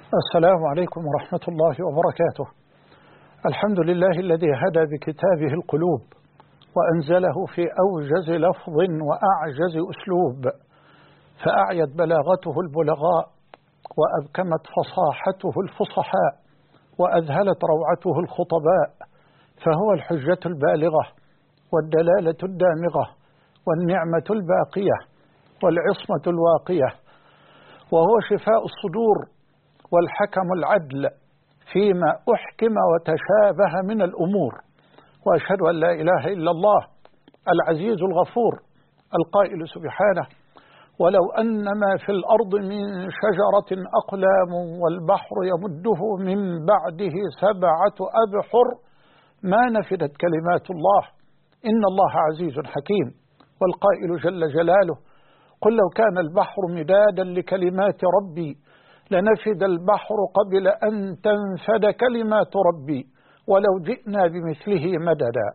السلام عليكم ورحمة الله وبركاته. الحمد لله الذي هدى بكتابه القلوب وأنزله في أوجز لفظ وأعجز أسلوب، فأعيت بلاغته البلغاء وأبكمت فصاحته الفصحاء وأذهلت روعته الخطباء، فهو الحجة البالغة والدلالة الدامغة والنعمة الباقية والعصمة الواقية، وهو شفاء الصدور والحكم العدل فيما أحكم وتشابه من الأمور. وأشهد أن لا إله إلا الله العزيز الغفور القائل سبحانه: ولو أن ما في الأرض من شجرة أقلام والبحر يمده من بعده 7 أبحر ما نفدت كلمات الله إن الله عزيز حكيم. والقائل جل جلاله: قل لو كان البحر مدادا لكلمات ربي لنفد البحر قبل أن تنفد كلمات ربي ولو جئنا بمثله مددا.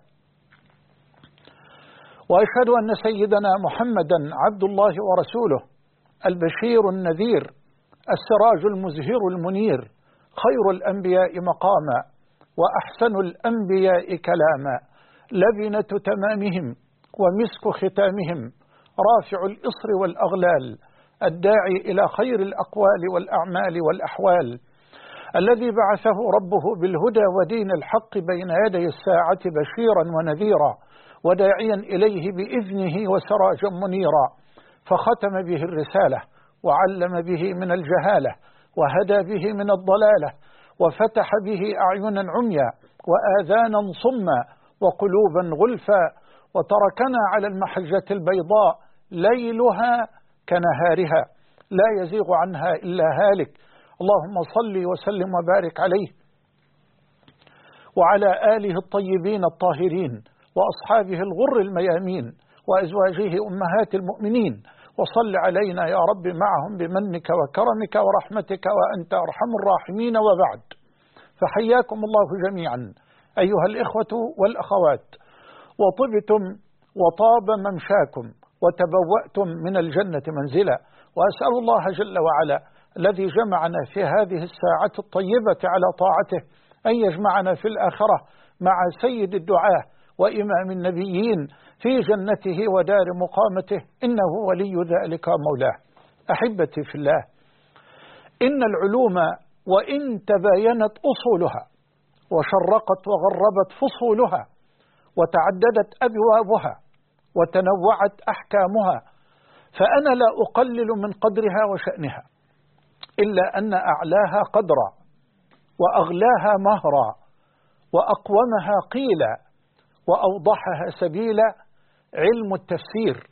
وأشهد أن سيدنا محمدا عبد الله ورسوله، البشير النذير، السراج المزهر المنير، خير الأنبياء مقاما وأحسن الأنبياء كلاما، لبنة تمامهم ومسك ختامهم، رافع الإصر والأغلال، الداعي إلى خير الأقوال والأعمال والأحوال، الذي بعثه ربه بالهدى ودين الحق بين يدي الساعة بشيرا ونذيرا وداعيا إليه بإذنه وسراجا منيرا، فختم به الرسالة وعلم به من الجهالة وهدى به من الضلالة وفتح به أعينا عميا وآذانا صما وقلوبا غلفا، وتركنا على المحجة البيضاء ليلها كنهارها لا يزيغ عنها إلا هالك. اللهم صل وسلم وبارك عليه وعلى آله الطيبين الطاهرين وأصحابه الغر الميامين وأزواجه أمهات المؤمنين، وصل علينا يا رب معهم بمنك وكرمك ورحمتك وأنت أرحم الراحمين. وبعد، فحياكم الله جميعا أيها الإخوة والأخوات، وطبتم وطاب ممشاكم وتبوأتم من الجنة منزلا، وأسأل الله جل وعلا الذي جمعنا في هذه الساعة الطيبة على طاعته أن يجمعنا في الآخرة مع سيد الدعاة وإمام النبيين في جنته ودار مقامته، إنه ولي ذلك مولاه. أحبتي في الله، إن العلوم وإن تباينت أصولها وشرقت وغربت فصولها وتعددت أبوابها وتنوعت أحكامها، فأنا لا أقلل من قدرها وشأنها، إلا أن أعلاها قدرا وأغلاها مهرا وأقومها قيلا وأوضحها سبيلا علم التفسير،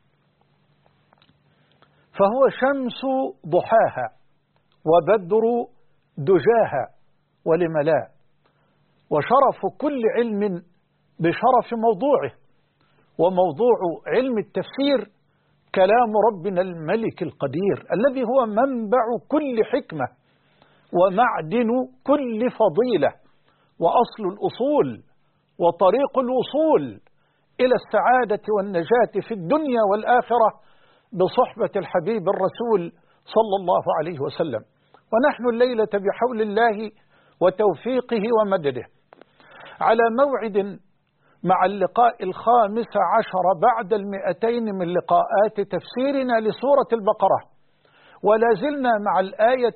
فهو شمس ضحاها وبدر دجاها ولم لا، وشرف كل علم بشرف موضوعه، وموضوع علم التفسير كلام ربنا الملك القدير الذي هو منبع كل حكمة ومعدن كل فضيلة وأصل الأصول وطريق الوصول إلى السعادة والنجاة في الدنيا والآخرة بصحبة الحبيب الرسول صلى الله عليه وسلم. ونحن الليلة بحول الله وتوفيقه ومدده على موعد مع اللقاء 15 بعد 200 من لقاءات تفسيرنا لسورة البقرة، ولا زلنا مع الآية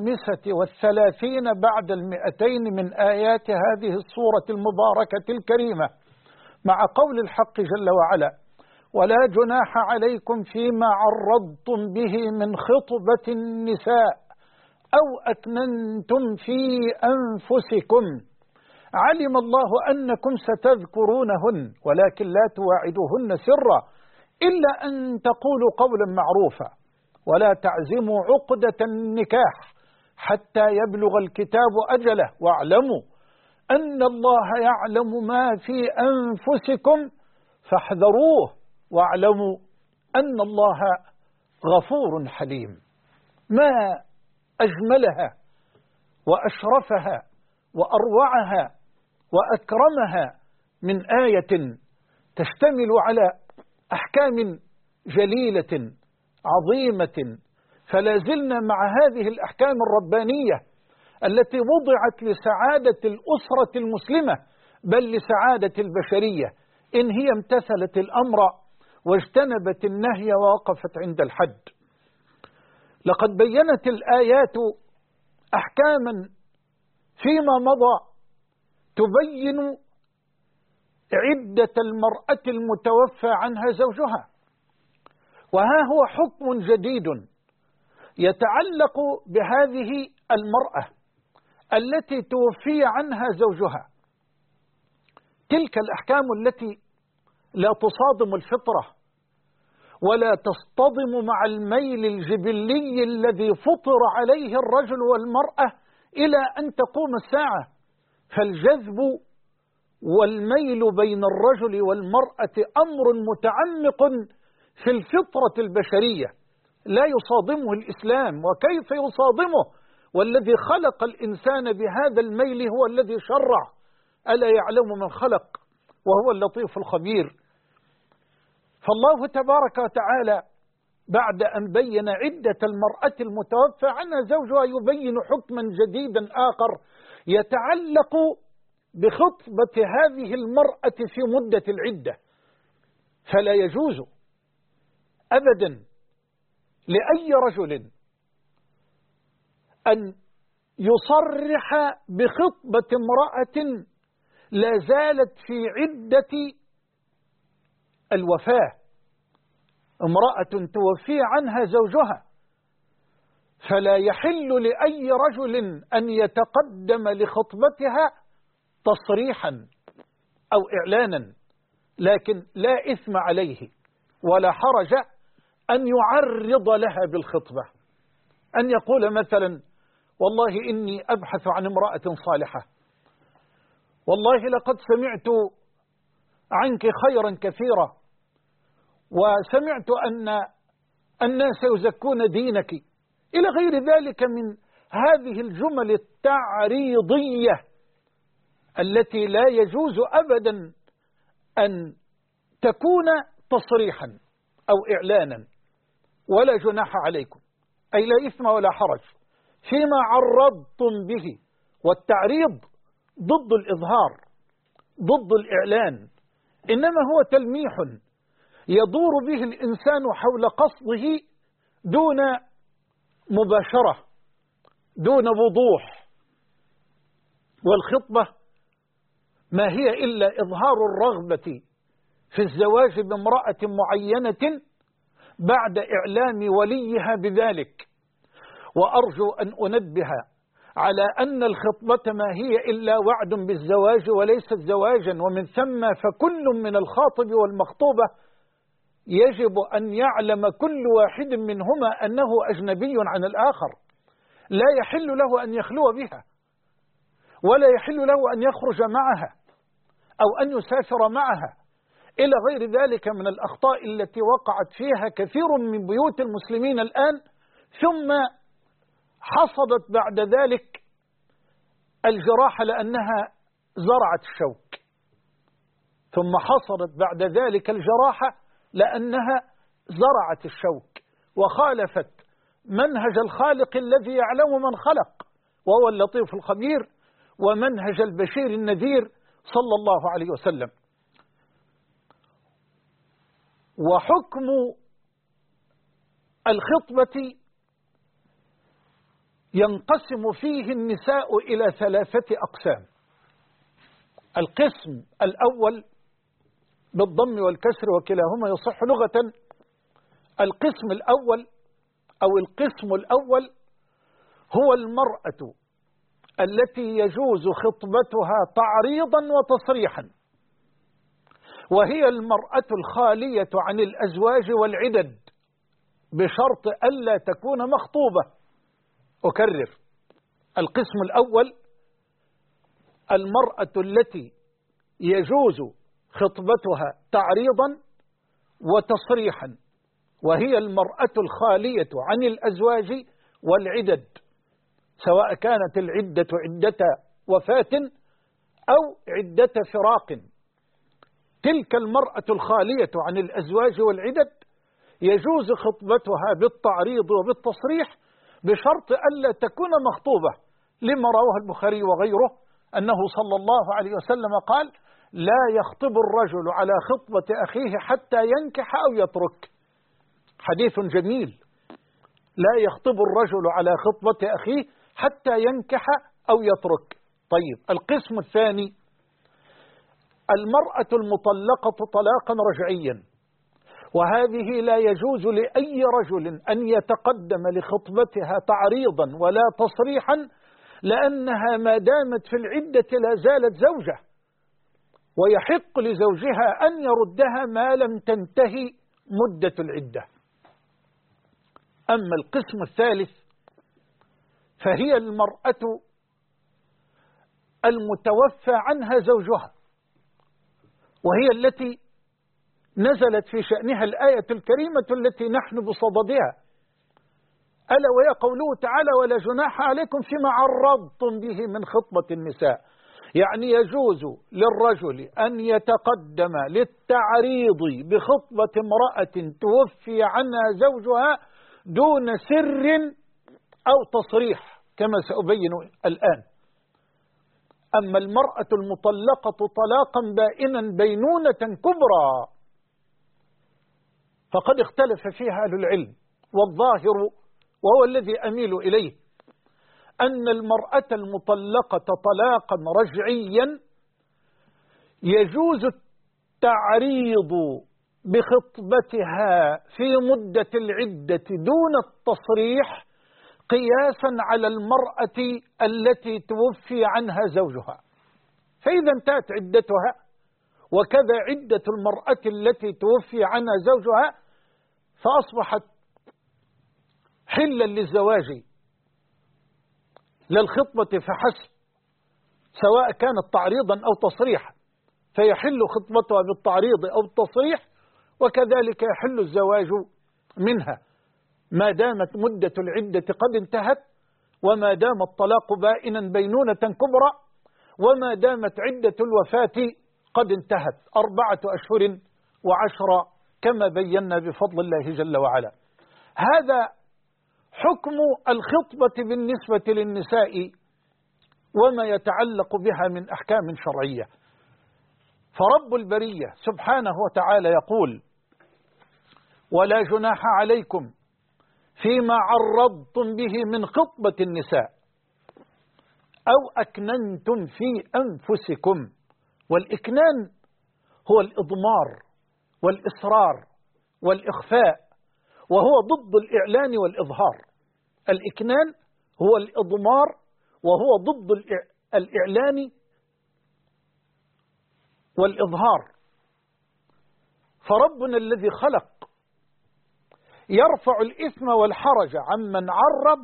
35 بعد 200 من آيات هذه السورة المباركة الكريمة، مع قول الحق جل وعلا: ولا جناح عليكم فيما عرضتم به من خطبة النساء أو أكننتم في أنفسكم علم الله أنكم ستذكرونهن ولكن لا تواعدوهن سرا إلا أن تقولوا قولا معروفا ولا تعزموا عقدة النكاح حتى يبلغ الكتاب أجله واعلموا أن الله يعلم ما في أنفسكم فاحذروه واعلموا أن الله غفور حليم. ما أجملها وأشرفها وأروعها وأكرمها من آية تشتمل على أحكام جليلة عظيمة، فلا زلنا مع هذه الأحكام الربانية التي وضعت لسعادة الأسرة المسلمة بل لسعادة البشرية إن هي امتثلت الأمر واجتنبت النهي ووقفت عند الحد. لقد بينت الآيات أحكاما فيما مضى تبين عدة المرأة المتوفى عنها زوجها، وها هو حكم جديد يتعلق بهذه المرأة التي توفي عنها زوجها. تلك الأحكام التي لا تصادم الفطرة ولا تصطدم مع الميل الجبلي الذي فطر عليه الرجل والمرأة إلى أن تقوم الساعة، فالجذب والميل بين الرجل والمرأة أمر متعمق في الفطرة البشرية لا يصادمه الإسلام، وكيف يصادمه والذي خلق الإنسان بهذا الميل هو الذي شرع، ألا يعلم من خلق وهو اللطيف الخبير. فالله تبارك وتعالى بعد أن بين عدة المرأة المتوفى عنها زوجها يبين حكما جديدا آخر يتعلق بخطبة هذه المرأة في مدة العدة. فلا يجوز أبدا لأي رجل أن يصرح بخطبة امرأة لا زالت في عدة الوفاة، امرأة توفي عنها زوجها، فلا يحل لأي رجل أن يتقدم لخطبتها تصريحا أو إعلانا، لكن لا إثم عليه ولا حرج أن يعرض لها بالخطبة، أن يقول مثلا والله إني أبحث عن امرأة صالحة، والله لقد سمعت عنك خيرا كثيرا، وسمعت أن الناس يزكون دينك، إلى غير ذلك من هذه الجمل التعريضية التي لا يجوز أبدا أن تكون تصريحا أو إعلانا، ولا جناح عليكم، أي لا إثم ولا حرج فيما عرضتم به. والتعريض ضد الإظهار، ضد الإعلان، إنما هو تلميح يدور به الإنسان حول قصده دون مباشرة، دون وضوح. والخطبة ما هي إلا إظهار الرغبة في الزواج بامرأة معينة بعد إعلام وليها بذلك. وأرجو أن أنبه على أن الخطبة ما هي إلا وعد بالزواج وليست زواجا، ومن ثم فكل من الخاطب والمخطوبة يجب أن يعلم كل واحد منهما أنه أجنبي عن الآخر، لا يحل له أن يخلو بها، ولا يحل له أن يخرج معها أو أن يسافر معها، إلى غير ذلك من الأخطاء التي وقعت فيها كثير من بيوت المسلمين الآن، ثم حصدت بعد ذلك الجراح لأنها زرعت الشوك، ثم حصدت بعد ذلك الجراحة لأنها زرعت الشوك وخالفت منهج الخالق الذي يعلم من خلق وهو اللطيف الخبير، ومنهج البشير النذير صلى الله عليه وسلم. وحكم الخطبة ينقسم فيه النساء إلى 3 أقسام. القسم الأول بالضم والكسر وكلاهما يصح لغة. القسم الأول أو القسم الأول هو المرأة التي يجوز خطبتها تعريضا وتصريحا، وهي المرأة الخالية عن الأزواج والعدد بشرط ألا تكون مخطوبة. أكرر، القسم الأول المرأة التي يجوز خطبتها تعريضا وتصريحا، وهي المرأة الخالية عن الأزواج والعدد، سواء كانت العدة عدة وفاة أو عدة فراق. تلك المرأة الخالية عن الأزواج والعدد يجوز خطبتها بالتعريض وبالتصريح بشرط ألا تكون مخطوبة، لما رواه البخاري وغيره أنه صلى الله عليه وسلم قال: لا يخطب الرجل على خطبة أخيه حتى ينكح أو يترك. حديث جميل. لا يخطب الرجل على خطبة أخيه حتى ينكح أو يترك. طيب، القسم الثاني: المرأة المطلقة طلاقا رجعيا، وهذه لا يجوز لأي رجل أن يتقدم لخطبتها تعريضا ولا تصريحا، لأنها ما دامت في العدة لا زالت زوجة، ويحق لزوجها أن يردها ما لم تنتهي مدة العدة. أما القسم الثالث فهي المرأة المتوفى عنها زوجها، وهي التي نزلت في شأنها الآية الكريمة التي نحن بصددها، ألا وهي قوله تعالى: ولا جناح عليكم فيما عرضتم به من خطبة النساء. يعني يجوز للرجل أن يتقدم للتعريض بخطبة امرأة توفي عنها زوجها دون سر أو تصريح كما سأبين الآن. أما المرأة المطلقة طلاقا بائنا بينونة كبرى فقد اختلف فيها أهل العلم، والظاهر وهو الذي أميل إليه أن المرأة المطلقة طلاقا رجعيا يجوز التعريض بخطبتها في مدة العدة دون التصريح، قياسا على المرأة التي توفي عنها زوجها. فإذا انتهت عدتها وكذا عدة المرأة التي توفي عنها زوجها، فأصبحت حلا للزواج للخطبة فحسب، سواء كانت تعريضا أو تصريحا، فيحل خطبتها بالتعريض أو التصريح، وكذلك يحل الزواج منها ما دامت مدة العدة قد انتهت، وما دام الطلاق بائنا بينونة كبرى، وما دامت عدة الوفاة قد انتهت 4 أشهر و10 كما بينا بفضل الله جل وعلا. هذا حكم الخطبة بالنسبة للنساء وما يتعلق بها من أحكام شرعية. فرب البرية سبحانه وتعالى يقول: ولا جناح عليكم فيما عرضتم به من خطبة النساء أو أكننتم في أنفسكم. والإكنان هو الإضمار والإصرار والإخفاء، وهو ضد الإعلان والإظهار. الإكنان هو الإضمار وهو ضد الإعلان والإظهار. فربنا الذي خلق يرفع الإثم والحرج عمن عرض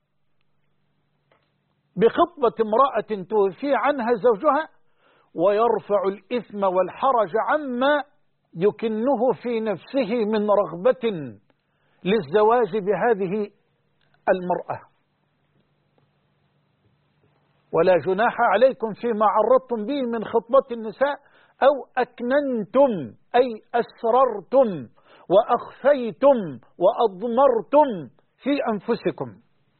بخطبة امرأة توفي عنها زوجها، ويرفع الإثم والحرج عما يكنه في نفسه من رغبة للزواج بهذه المرأة. ولا جناح عليكم فيما عرضتم به من خطبة النساء أو أكننتم أي أسررتم وأخفيتم وأضمرتم في أنفسكم،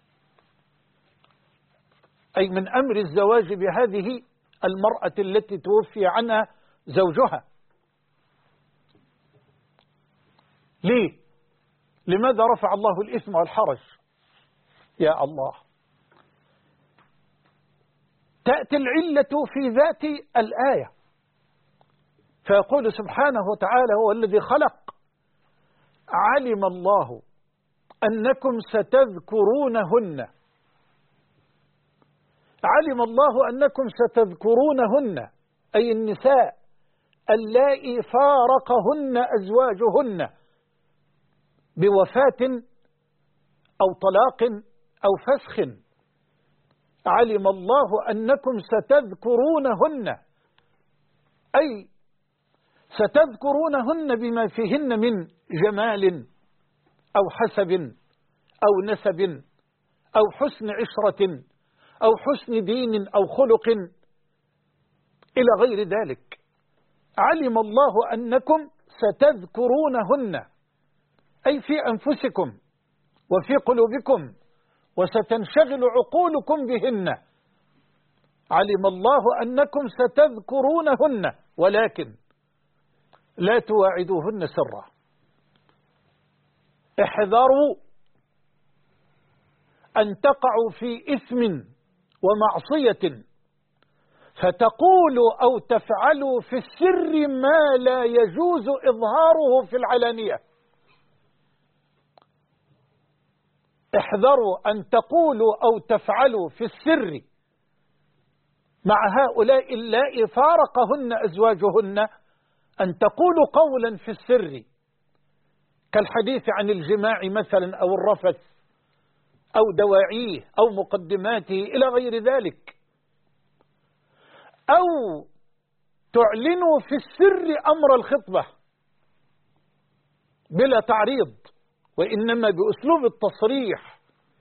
أي من أمر الزواج بهذه المرأة التي توفي عنها زوجها. ليه؟ لماذا رفع الله الإثم والحرج؟ يا الله، تأتي العلة في ذات الآية، فيقول سبحانه وتعالى: هو الذي خلق. علم الله أنكم ستذكرونهن. علم الله أنكم ستذكرونهن أي النساء اللائي فارقهن أزواجهن بوفاة أو طلاق أو فسخ. علم الله أنكم ستذكرونهن أي ستذكرونهن بما فيهن من جمال أو حسب أو نسب أو حسن عشرة أو حسن دين أو خلق إلى غير ذلك. علم الله أنكم ستذكرونهن أي في أنفسكم وفي قلوبكم وستنشغل عقولكم بهن. علم الله أنكم ستذكرونهن ولكن لا تواعدوهن سرا. احذروا أن تقعوا في إثم ومعصية فتقولوا أو تفعلوا في السر ما لا يجوز إظهاره في العلانية. احذروا أن تقولوا أو تفعلوا في السر مع هؤلاء اللائي فارقهن أزواجهن، أن تقولوا قولا في السر كالحديث عن الجماع مثلا أو الرفث أو دواعيه أو مقدماته إلى غير ذلك، أو تعلنوا في السر أمر الخطبة بلا تعريض وإنما بأسلوب التصريح.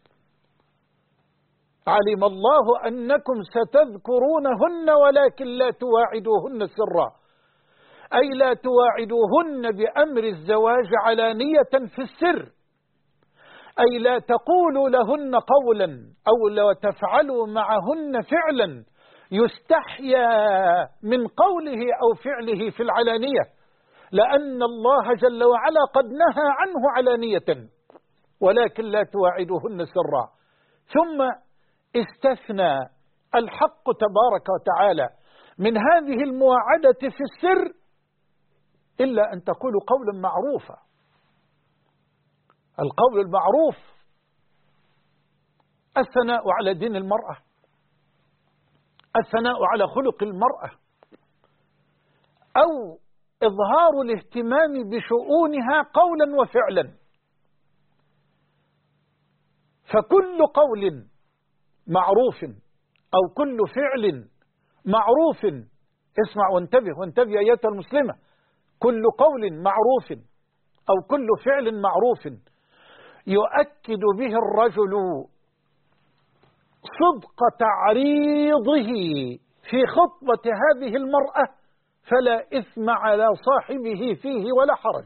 علم الله أنكم ستذكرونهن ولكن لا تواعدوهن سرا، أي لا تواعدوهن بأمر الزواج علانية في السر، أي لا تقولوا لهن قولا أو لا تفعلوا معهن فعلا يستحيا من قوله أو فعله في العلانية، لأن الله جل وعلا قد نهى عنه علانية، ولكن لا تواعدوهن سرا. ثم استثنى الحق تبارك وتعالى من هذه المواعدة في السر إلا أن تقولوا قولا معروفا. القول المعروف الثناء على دين المرأة، الثناء على خلق المرأة، أو إظهار الاهتمام بشؤونها قولا وفعلا. فكل قول معروف أو كل فعل معروف، اسمع وانتبه أيتها المسلمة، كل قول معروف أو كل فعل معروف يؤكد به الرجل صدق تعريضه في خطبة هذه المرأة فلا إثم على صاحبه فيه ولا حرج.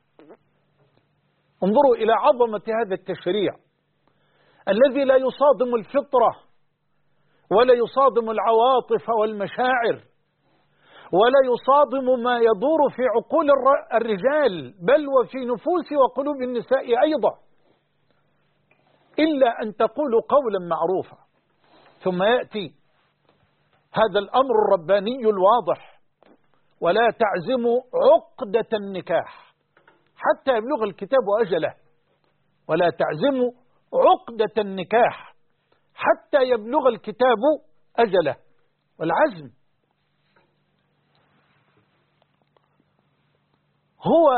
انظروا إلى عظمة هذا التشريع الذي لا يصادم الفطرة ولا يصادم العواطف والمشاعر ولا يصادم ما يدور في عقول الرجال بل وفي نفوس وقلوب النساء أيضا، إلا أن تقولوا قولا معروفا. ثم يأتي هذا الأمر الرباني الواضح: ولا تعزموا عقدة النكاح حتى يبلغ الكتاب أجله. ولا تعزموا عقدة النكاح حتى يبلغ الكتاب أجله. والعزم هو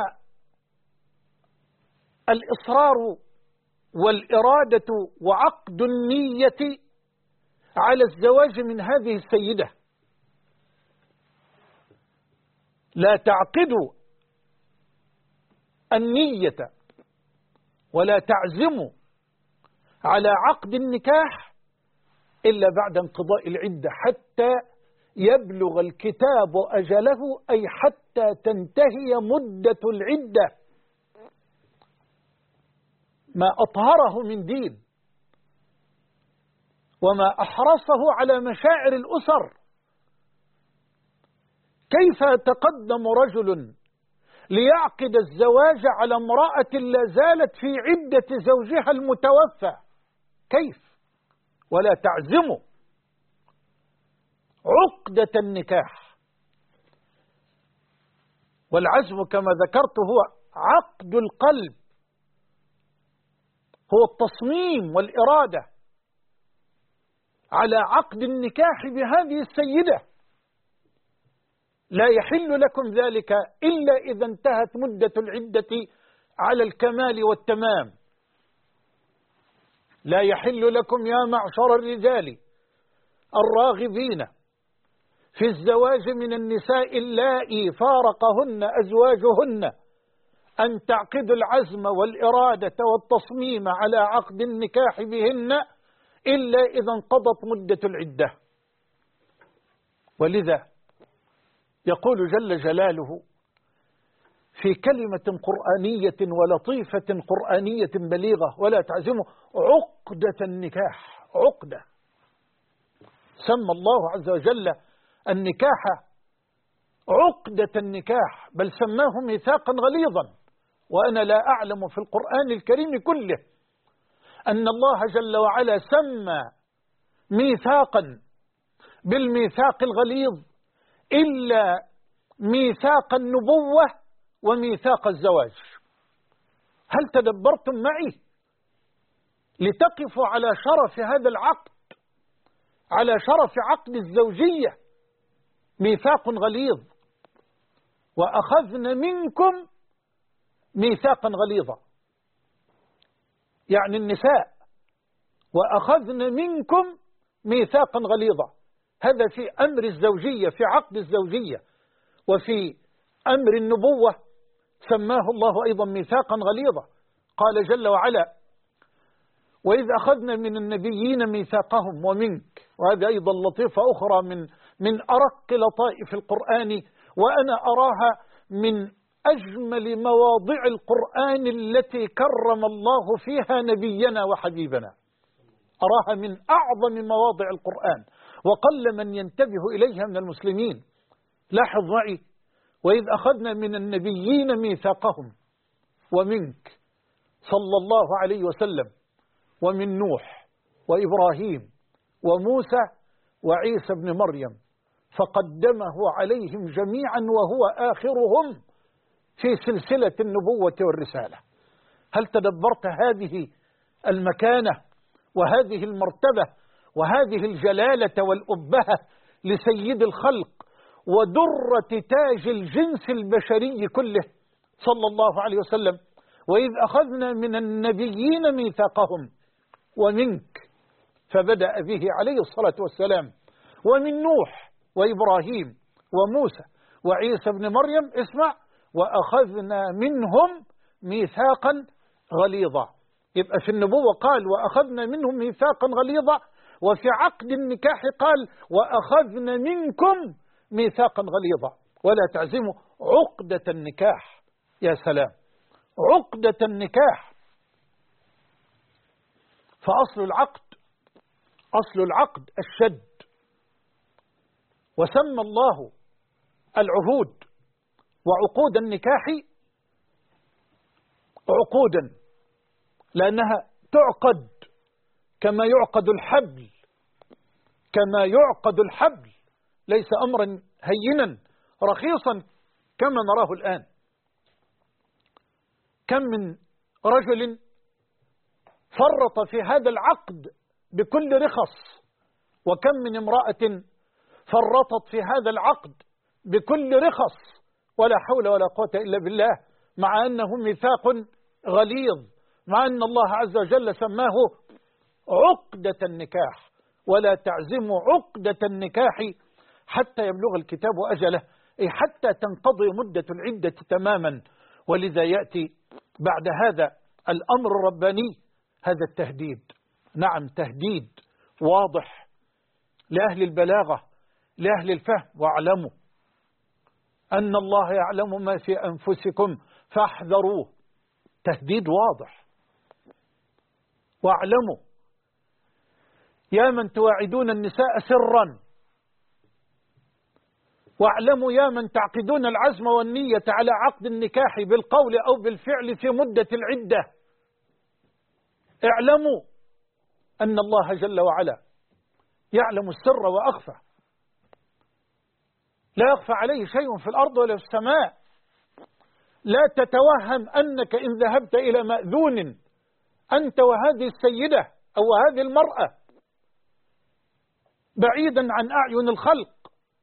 الإصرار والإرادة وعقد النية على الزواج من هذه السيدة. لا تعقدوا النية ولا تعزموا على عقد النكاح إلا بعد انقضاء العدة حتى يبلغ الكتاب أجله، أي حتى تنتهي مدة العدة. ما أطهره من دين وما أحرصه على مشاعر الأسر. كيف يتقدم رجل ليعقد الزواج على امرأة لا زالت في عدة زوجها المتوفى؟ كيف؟ ولا تعزموا عقدة النكاح. والعزم كما ذكرت هو عقد القلب، هو التصميم والإرادة على عقد النكاح بهذه السيدة. لا يحل لكم ذلك إلا إذا انتهت مدة العدة على الكمال والتمام. لا يحل لكم يا معشر الرجال الراغبين في الزواج من النساء اللائي فارقهن أزواجهن أن تعقدوا العزم والإرادة والتصميم على عقد النكاح بهن إلا إذا انقضت مدة العدة. ولذا يقول جل جلاله في كلمة قرآنية ولطيفة قرآنية بليغة: ولا تعزموا عقدة النكاح. عقدة، سمى الله عز وجل النكاح عقدة النكاح، بل سماه ميثاقا غليظا. وأنا لا أعلم في القرآن الكريم كله أن الله جل وعلا سمى ميثاقا بالميثاق الغليظ إلا ميثاق النبوة وميثاق الزواج. هل تدبرتم معي لتقفوا على شرف هذا العقد، على شرف عقد الزوجية؟ ميثاق غليظ، وأخذنا منكم ميثاقا غليظا، يعني النساء، وأخذنا منكم ميثاقا غليظا. هذا في أمر الزوجية، في عقد الزوجية. وفي أمر النبوة سماه الله أيضا ميثاقا غليظا. قال جل وعلا: وإذ أخذنا من النبيين ميثاقهم ومنك. وهذا أيضا لطيفة أخرى من أرق لطائف القرآن، وأنا أراها من أجمل مواضع القرآن التي كرم الله فيها نبينا وحبيبنا. أراها من أعظم مواضع القرآن، وقل من ينتبه إليها من المسلمين. لاحظ معي: وإذ أخذنا من النبيين ميثاقهم ومنك صلى الله عليه وسلم، ومن نوح وإبراهيم وموسى وعيسى بن مريم، فقدمه عليهم جميعا وهو آخرهم في سلسلة النبوة والرسالة. هل تدبرت هذه المكانة وهذه المرتبة وهذه الجلالة والأبهة لسيد الخلق ودرة تاج الجنس البشري كله صلى الله عليه وسلم؟ وإذ أخذنا من النبيين ميثاقهم ومنك، فبدأ به عليه الصلاة والسلام، ومن نوح وإبراهيم وموسى وعيسى بن مريم. اسمع: وأخذنا منهم ميثاقا غليظا. يبقى في النبوة قال وأخذنا منهم ميثاقا غليظا، وفي عقد النكاح قال وأخذنا منكم ميثاقا غليظا. ولا تعزموا عقدة النكاح. يا سلام، عقدة النكاح. فأصل العقد الشد. وسمى الله العهود وعقود النكاح عقودا، لأنها تعقد كما يعقد الحبل، كما يعقد الحبل. ليس أمرا هينا رخيصا كما نراه الآن. كم من رجل فرط في هذا العقد بكل رخص، وكم من امرأة فرطت في هذا العقد بكل رخص، ولا حول ولا قوة إلا بالله، مع أنه ميثاق غليظ، مع أن الله عز وجل سماه عقدة النكاح. ولا تعزموا عقدة النكاح حتى يبلغ الكتاب أجله، أي حتى تنقضي مدة العدة تماما. ولذا يأتي بعد هذا الأمر الرباني هذا التهديد. نعم، تهديد واضح لأهل البلاغة، لأهل الفهم: واعلموا أن الله يعلم ما في أنفسكم فاحذروه. تهديد واضح. واعلموا يا من تواعدون النساء سرا، واعلموا يا من تعقدون العزم والنية على عقد النكاح بالقول أو بالفعل في مدة العدة، اعلموا أن الله جل وعلا يعلم السر وأخفى، لا يخفى عليه شيء في الأرض ولا في السماء. لا تتوهم أنك إن ذهبت إلى مأذون أنت وهذه السيدة أو هذه المرأة بعيدا عن أعين الخلق،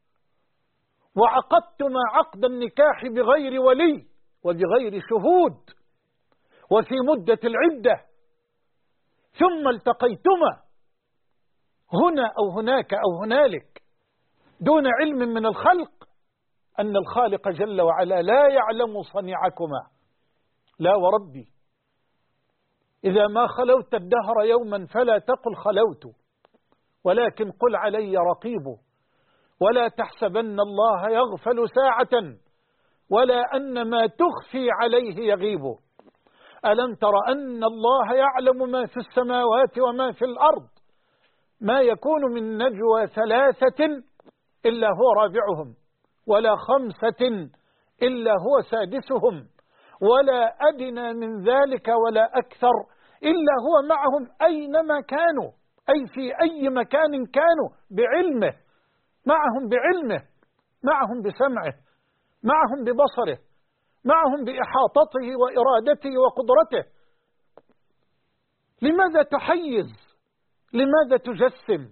وعقدتما عقد النكاح بغير ولي وبغير شهود وفي مدة العدة، ثم التقيتما هنا أو هناك أو هنالك دون علم من الخلق، أن الخالق جل وعلا لا يعلم صنيعكما. لا وربي، إذا ما خلوت الدهر يوما فلا تقل خلوت، ولكن قل علي رقيب. ولا تحسبن الله يغفل ساعة ولا أن ما تخفي عليه يغيب. ألم تر أن الله يعلم ما في السماوات وما في الأرض ما يكون من نجوى 3 إلا هو رابعهم ولا 5 إلا هو سادسهم ولا أدنى من ذلك ولا أكثر إلا هو معهم أينما كانوا، أي في أي مكان كانوا، بعلمه، معهم بعلمه، معهم بسمعه، معهم ببصره، معهم بإحاطته وإرادته وقدرته. لماذا تحيز؟ لماذا تجسم؟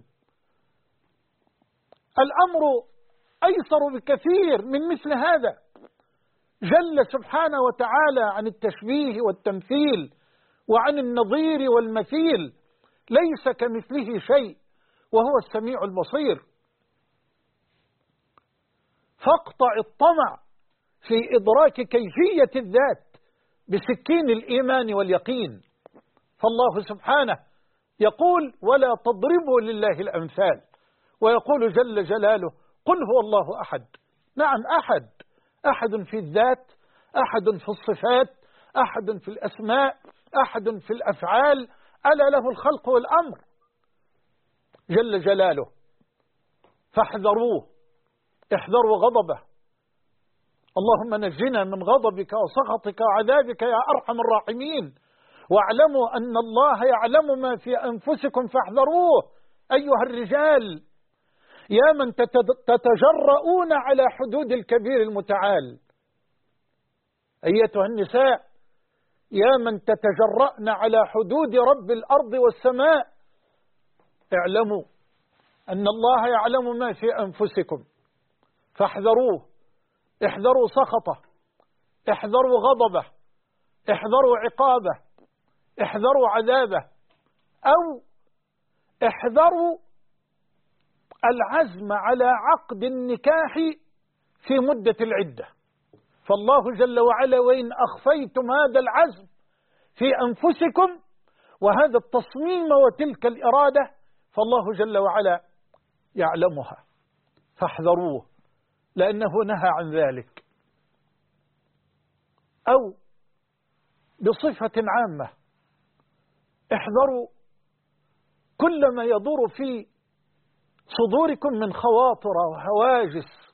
الأمر أيسر بكثير من مثل هذا. جل سبحانه وتعالى عن التشبيه والتمثيل وعن النظير والمثيل، ليس كمثله شيء وهو السميع البصير. فاقطع الطمع في إدراك كيفية الذات بسكين الإيمان واليقين. فالله سبحانه يقول ولا تضربوا لله الأمثال، ويقول جل جلاله قل هو الله أحد. نعم، أحد، أحد في الذات، أحد في الصفات، أحد في الأسماء، أحد في الأفعال، ألا له الخلق والأمر جل جلاله. فاحذروه، احذروا غضبه. اللهم نجنا من غضبك وسخطك وعذابك يا أرحم الراحمين. واعلموا أن الله يعلم ما في أنفسكم فاحذروه أيها الرجال يا من تتجرؤون على حدود الكبير المتعال. أيتها النساء يا من تتجرأن على حدود رب الأرض والسماء، اعلموا أن الله يعلم ما في أنفسكم فاحذروه. احذروا سخطه، احذروا غضبه، احذروا عقابه، احذروا عذابه، أو احذروا العزم على عقد النكاح في مدة العدة. فالله جل وعلا وإن أخفيتم هذا العزم في أنفسكم وهذا التصميم وتلك الإرادة فالله جل وعلا يعلمها، فاحذروه لأنه نهى عن ذلك. أو بصفة عامة احذروا كل ما يدور في صدوركم من خواطر وهواجس.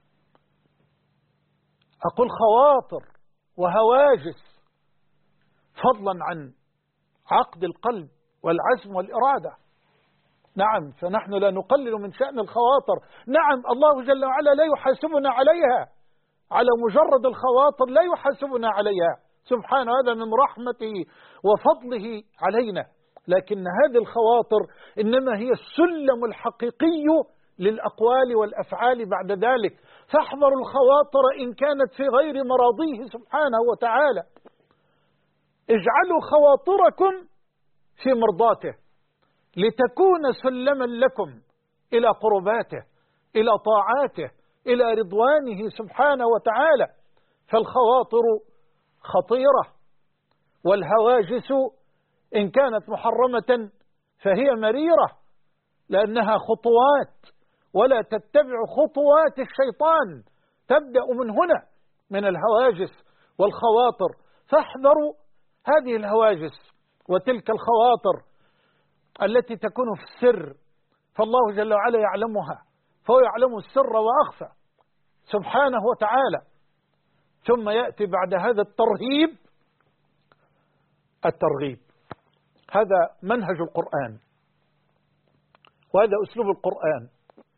أقول خواطر وهواجس فضلا عن عقد القلب والعزم والإرادة. نعم، فنحن لا نقلل من شأن الخواطر. نعم، الله جل وعلا لا يحاسبنا عليها، على مجرد الخواطر لا يحاسبنا عليها سبحانه، هذا من رحمته وفضله علينا. لكن هذه الخواطر إنما هي السلم الحقيقي للأقوال والأفعال بعد ذلك. فاحذروا الخواطر إن كانت في غير مراضيه سبحانه وتعالى. اجعلوا خواطركم في مرضاته لتكون سلما لكم إلى قرباته، إلى طاعاته، إلى رضوانه سبحانه وتعالى. فالخواطر خطيرة، والهواجس إن كانت محرمة فهي مريرة لأنها خطوات، ولا تتبع خطوات الشيطان، تبدأ من هنا، من الهواجس والخواطر. فاحذروا هذه الهواجس وتلك الخواطر التي تكون في السر، فالله جل وعلا يعلمها، فهو يعلم السر وأخفى سبحانه وتعالى. ثم يأتي بعد هذا الترهيب الترغيب. هذا منهج القرآن وهذا أسلوب القرآن،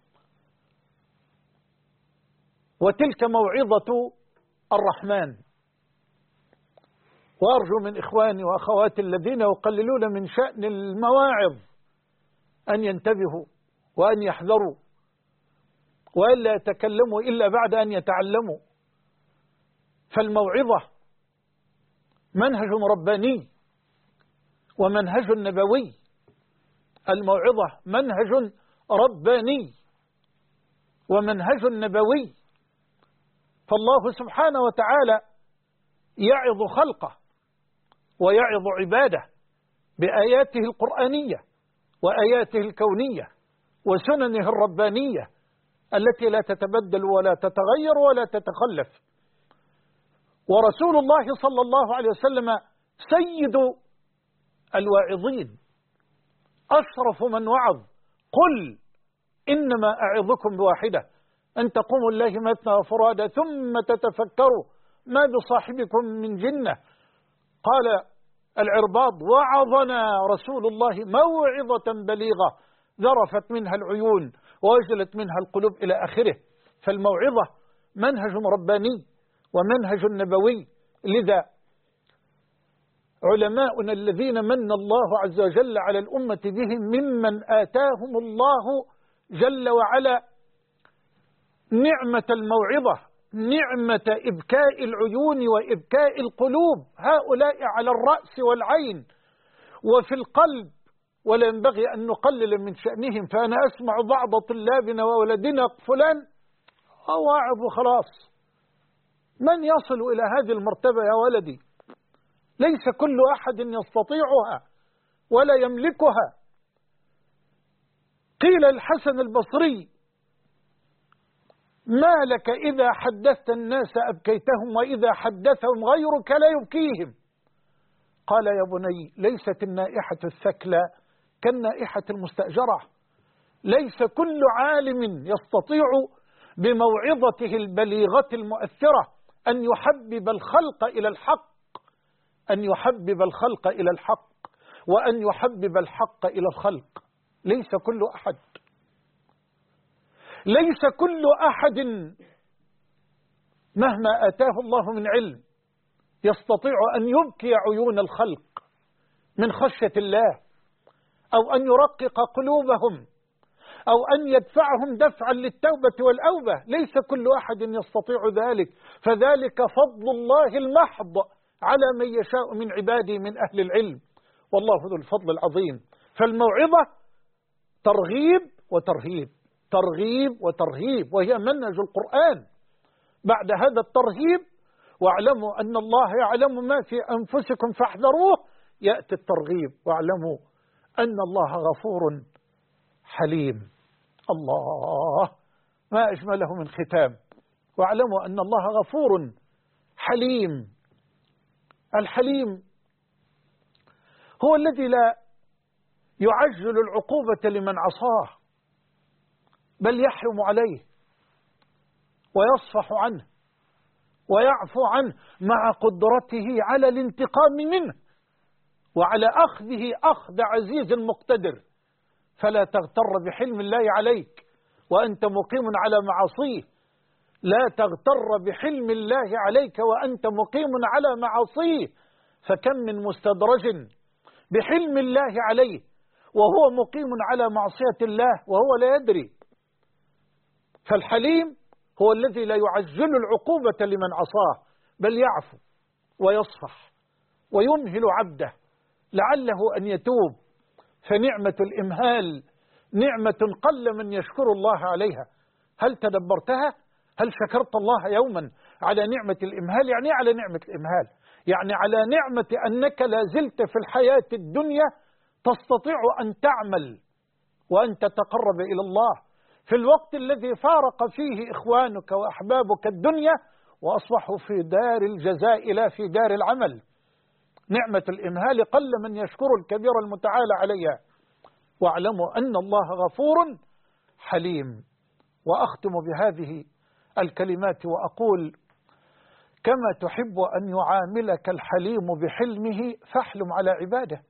وتلك موعظة الرحمن. وأرجو من إخواني وأخواتي الذين يقللون من شأن المواعظ أن ينتبهوا وأن يحذروا وألا يتكلموا إلا بعد أن يتعلموا. فالموعظة منهج رباني ومنهج نبوي. الموعظة منهج رباني ومنهج نبوي. فالله سبحانه وتعالى يعظ خلقه ويعظ عباده بآياته القرآنية وآياته الكونية وسننه الربانية التي لا تتبدل ولا تتغير ولا تتخلف. ورسول الله صلى الله عليه وسلم سيد الواعظين، أشرف من وعظ. قل إنما أعظكم بواحدة أن تقوموا الله مثنى وفرادى ثم تتفكروا ما بصاحبكم من جنة. قال العرباض: وعظنا رسول الله موعظة بليغة ذرفت منها العيون ووجلت منها القلوب إلى آخره. فالموعظة منهج رباني ومنهج نبوي. لذا علماؤنا الذين من الله عز وجل على الأمة بهم ممن آتاهم الله جل وعلا نعمة الموعظة، نعمة إبكاء العيون وإبكاء القلوب، هؤلاء على الرأس والعين وفي القلب، ولا ينبغي أن نقلل من شأنهم. فأنا أسمع بعض طلابنا وولدنا فلان واعظ وخلاص. من يصل إلى هذه المرتبة يا ولدي؟ ليس كل أحد يستطيعها ولا يملكها. قيل الحسن البصري: ما لك إذا حدثت الناس أبكيتهم وإذا حدثهم غيرك لا يبكيهم. قال: يا بني، ليست النائحة الثكلى كالنائحة المستأجرة. ليس كل عالم يستطيع بموعظته البليغة المؤثرة أن يحبب الخلق إلى الحق، أن يحبب الخلق إلى الحق، وأن يحبب الحق إلى الخلق. ليس كل أحد، ليس كل أحد مهما آتاه الله من علم يستطيع أن يبكي عيون الخلق من خشية الله، أو أن يرقق قلوبهم، أو أن يدفعهم دفعا للتوبة والأوبة. ليس كل أحد يستطيع ذلك، فذلك فضل الله المحض على من يشاء من عباده من أهل العلم، والله ذو الفضل العظيم. فالموعظة ترغيب وترهيب، ترغيب وترهيب، وهي منهج القرآن. بعد هذا الترهيب: واعلموا أن الله يعلم ما في أنفسكم فاحذروه، يأتي الترغيب: واعلموا أن الله غفور حليم. الله، ما أجمله من ختام. واعلموا أن الله غفور حليم. الحليم هو الذي لا يعجل العقوبة لمن عصاه، بل يحرم عليه ويصفح عنه ويعفو عنه مع قدرته على الانتقام منه وعلى أخذه أخذ عزيز مقتدر. فلا تغتر بحلم الله عليك وأنت مقيم على معاصيه. لا تغتر بحلم الله عليك وأنت مقيم على معاصيه. فكم من مستدرج بحلم الله عليه وهو مقيم على معصية الله وهو لا يدري. فالحليم هو الذي لا يعجل العقوبة لمن عصاه، بل يعفو ويصفح ويمهل عبده لعله أن يتوب. فنعمة الإمهال نعمة قل من يشكر الله عليها. هل تدبرتها؟ هل شكرت الله يوما على نعمة الإمهال؟ يعني على نعمة الإمهال، يعني على نعمة أنك لا زلت في الحياة الدنيا تستطيع أن تعمل وأن تتقرب إلى الله في الوقت الذي فارق فيه إخوانك وأحبابك الدنيا وأصبحوا في دار الجزاء لا في دار العمل. نعمة الإمهال قل من يشكر الكبير المتعالى عليها. واعلموا أن الله غفور حليم. وأختم بهذه الكلمات وأقول: كما تحب أن يعاملك الحليم بحلمه فاحلم على عباده.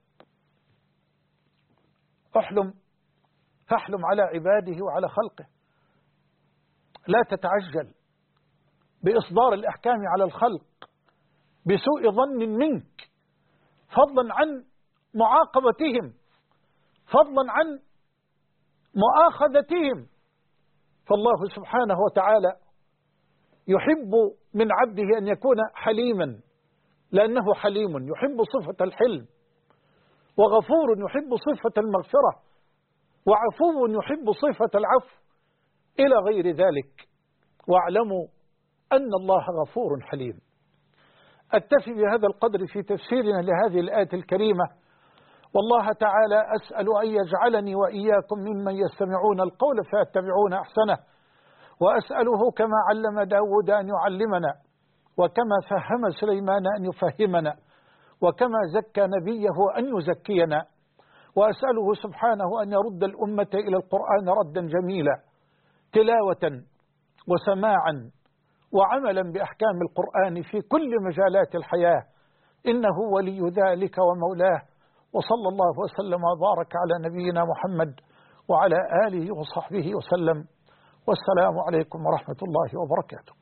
فاحلم على عباده وعلى خلقه. لا تتعجل بإصدار الأحكام على الخلق بسوء ظن منك، فضلا عن معاقبتهم، فضلا عن مؤاخذتهم. فالله سبحانه وتعالى يحب من عبده أن يكون حليما، لأنه حليم يحب صفة الحلم، وغفور يحب صفة المغفرة، وعفو يحب صفة العفو، إلى غير ذلك. واعلموا أن الله غفور حليم. أكتفي بهذا القدر في تفسيرنا لهذه الآية الكريمة، والله تعالى أسأل أن يجعلني وإياكم ممن يستمعون القول فيتبعون أحسنه، وأسأله كما علم داود أن يعلمنا، وكما فهم سليمان أن يفهمنا، وكما زكى نبيه أن يزكينا، وأسأله سبحانه أن يرد الأمة إلى القرآن ردا جميلا، تلاوة وسماعا وعملا بأحكام القرآن في كل مجالات الحياة، إنه ولي ذلك ومولاه. وصلى الله وسلم وبارك على نبينا محمد وعلى آله وصحبه وسلم، والسلام عليكم ورحمة الله وبركاته.